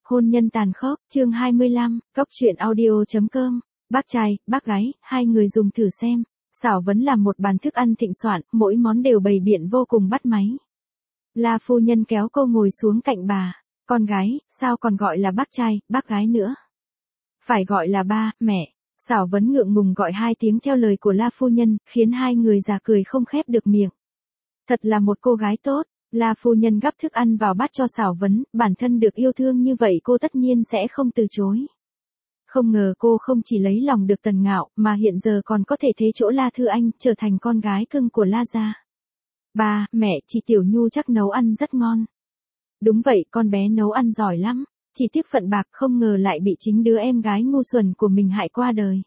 Hôn nhân tàn khốc, chương 25, Cóc truyện audio.com. Bác trai, bác gái, hai người dùng thử xem. Xảo Vấn làm một bàn thức ăn thịnh soạn, mỗi món đều bày biện vô cùng bắt máy. La phu nhân kéo cô ngồi xuống cạnh bà. Con gái, sao còn gọi là bác trai, bác gái nữa? Phải gọi là ba, mẹ. Xảo Vấn ngượng ngùng gọi hai tiếng theo lời của La phu nhân, khiến hai người già cười không khép được miệng. Thật là một cô gái tốt. La phu nhân gắp thức ăn vào bát cho Xảo Vấn, bản thân được yêu thương như vậy cô tất nhiên sẽ không từ chối. Không ngờ cô không chỉ lấy lòng được Tần Ngạo, mà hiện giờ còn có thể thế chỗ La Thư Anh, trở thành con gái cưng của La gia. Ba, mẹ, chị Tiểu Nhu chắc nấu ăn rất ngon. Đúng vậy, con bé nấu ăn giỏi lắm. Chỉ tiếc phận bạc, không ngờ lại bị chính đứa em gái ngu xuẩn của mình hại qua đời.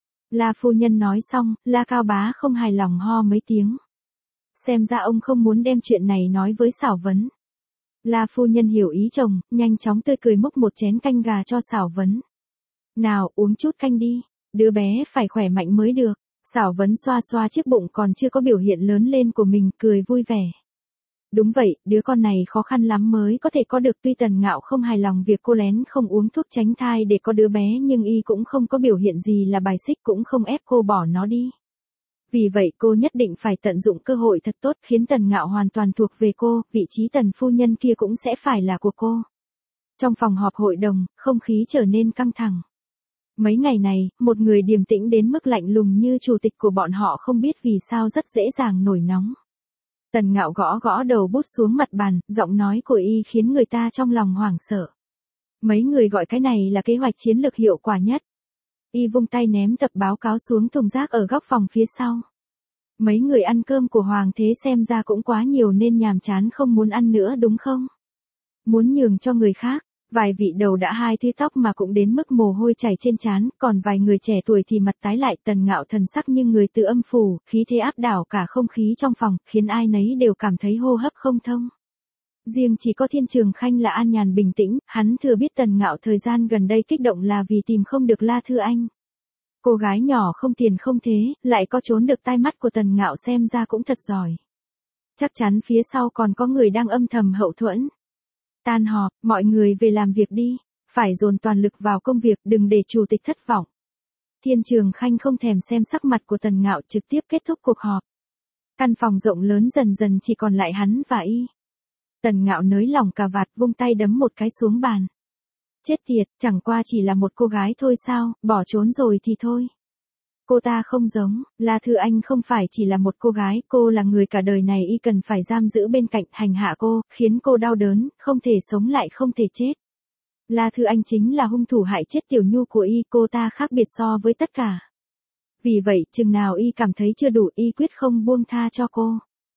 La phu nhân nói xong, La Cao Bá không hài lòng ho mấy tiếng. Xem ra ông không muốn đem chuyện này nói với Xảo Vấn. La phu nhân hiểu ý chồng, nhanh chóng tươi cười múc một chén canh gà cho Xảo Vấn. Nào, uống chút canh đi, đứa bé phải khỏe mạnh mới được. Xảo Vấn xoa xoa chiếc bụng còn chưa có biểu hiện lớn lên của mình, cười vui vẻ. Đúng vậy, đứa con này khó khăn lắm mới có thể có được, tuy Tần Ngạo không hài lòng việc cô lén không uống thuốc tránh thai để có đứa bé, nhưng y cũng không có biểu hiện gì là bài xích, cũng không ép cô bỏ nó đi. Vì vậy cô nhất định phải tận dụng cơ hội thật tốt, khiến Tần Ngạo hoàn toàn thuộc về cô, vị trí Tần phu nhân kia cũng sẽ phải là của cô. Trong phòng họp hội đồng, không khí trở nên căng thẳng. Mấy ngày này, một người điềm tĩnh đến mức lạnh lùng như chủ tịch của bọn họ không biết vì sao rất dễ dàng nổi nóng. Tần Ngạo gõ gõ đầu bút xuống mặt bàn, giọng nói của y khiến người ta trong lòng hoảng sợ. Mấy người gọi cái này là kế hoạch chiến lược hiệu quả nhất. Y vung tay ném tập báo cáo xuống thùng rác ở góc phòng phía sau. Mấy người ăn cơm của Hoàng thế xem ra cũng quá nhiều nên nhàm chán không muốn ăn nữa đúng không? Muốn nhường cho người khác. Vài vị đầu đã hai thứ tóc mà cũng đến mức mồ hôi chảy trên trán, còn vài người trẻ tuổi thì mặt tái lại. Tần Ngạo thần sắc như người từ âm phủ, khí thế áp đảo cả không khí trong phòng, khiến ai nấy đều cảm thấy hô hấp không thông. Riêng chỉ có Thiên Trường Khanh là an nhàn bình tĩnh, hắn thừa biết Tần Ngạo thời gian gần đây kích động là vì tìm không được La Thư Anh. Cô gái nhỏ không tiền không thế, lại có trốn được tai mắt của Tần Ngạo xem ra cũng thật giỏi. Chắc chắn phía sau còn có người đang âm thầm hậu thuẫn. Tan họp, mọi người về làm việc đi, phải dồn toàn lực vào công việc, đừng để chủ tịch thất vọng. Thiên Trường Khanh không thèm xem sắc mặt của Tần Ngạo, trực tiếp kết thúc cuộc họp. Căn phòng rộng lớn dần dần chỉ còn lại hắn và y. Tần Ngạo nới lỏng cà vạt, vung tay đấm một cái xuống bàn. Chết tiệt, chẳng qua chỉ là một cô gái thôi sao, bỏ trốn rồi thì thôi. Cô ta không giống, La Thư Anh không phải chỉ là một cô gái, cô là người cả đời này y cần phải giam giữ bên cạnh, hành hạ cô, khiến cô đau đớn, không thể sống lại không thể chết. La Thư Anh chính là hung thủ hại chết Tiểu Nhu của y, cô ta khác biệt so với tất cả. Vì vậy, chừng nào y cảm thấy chưa đủ, y quyết không buông tha cho cô.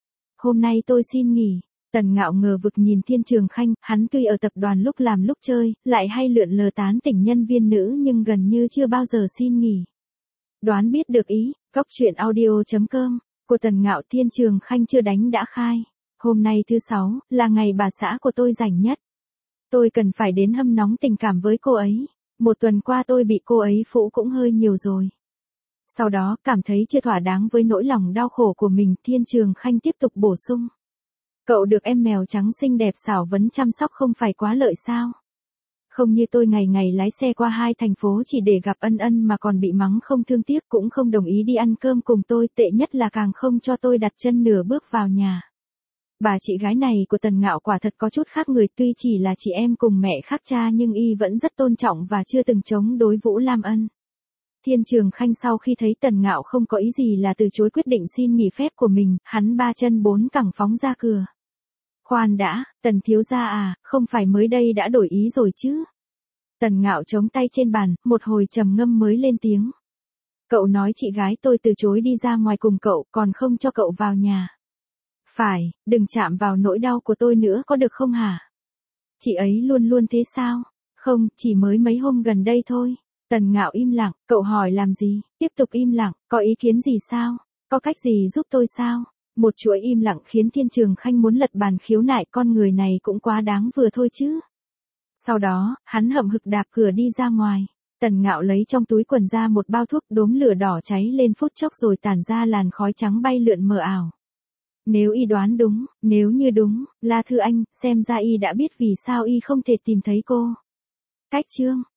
Hôm nay tôi xin nghỉ. Tần Ngạo ngờ vực nhìn Thiên Trường Khanh, hắn tuy ở tập đoàn lúc làm lúc chơi, lại hay lượn lờ tán tỉnh nhân viên nữ nhưng gần như chưa bao giờ xin nghỉ. Đoán biết được ý, Cóc truyện audio.com, của Tần Ngạo. Thiên Trường Khanh chưa đánh đã khai. Hôm nay thứ 6, là ngày bà xã của tôi rảnh nhất. Tôi cần phải đến hâm nóng tình cảm với cô ấy. Một tuần qua tôi bị cô ấy phụ cũng hơi nhiều rồi. Sau đó, cảm thấy chưa thỏa đáng với nỗi lòng đau khổ của mình, Thiên Trường Khanh tiếp tục bổ sung. Cậu được em mèo trắng xinh đẹp Xảo Vấn chăm sóc không phải quá lợi sao? Không như tôi ngày ngày lái xe qua 2 thành phố chỉ để gặp Ân Ân mà còn bị mắng không thương tiếc, cũng không đồng ý đi ăn cơm cùng tôi, tệ nhất là càng không cho tôi đặt chân nửa bước vào nhà. Bà chị gái này của Tần Ngạo quả thật có chút khác người, tuy chỉ là chị em cùng mẹ khác cha nhưng y vẫn rất tôn trọng và chưa từng chống đối Vũ Lam Ân. Thiên Trường Khanh sau khi thấy Tần Ngạo không có ý gì là từ chối quyết định xin nghỉ phép của mình, hắn 3 chân 4 cẳng phóng ra cửa. Khoan đã, Tần thiếu gia à, không phải mới đây đã đổi ý rồi chứ? Tần Ngạo chống tay trên bàn, một hồi trầm ngâm mới lên tiếng. Cậu nói chị gái tôi từ chối đi ra ngoài cùng cậu, còn không cho cậu vào nhà. Phải, đừng chạm vào nỗi đau của tôi nữa có được không hả? Chị ấy luôn luôn thế sao? Không, chỉ mới mấy hôm gần đây thôi. Tần Ngạo im lặng, cậu hỏi làm gì? Tiếp tục im lặng, có ý kiến gì sao? Có cách gì giúp tôi sao? Một chuỗi im lặng khiến Thiên Trường Khanh muốn lật bàn khiếu nại, con người này cũng quá đáng vừa thôi chứ. Sau đó, hắn hậm hực đạp cửa đi ra ngoài. Tần Ngạo lấy trong túi quần ra một bao thuốc, đốm lửa đỏ cháy lên phút chốc rồi tản ra làn khói trắng bay lượn mờ ảo. Nếu y đoán đúng, nếu như đúng, La Thư Anh, xem ra y đã biết vì sao y không thể tìm thấy cô. Cách chương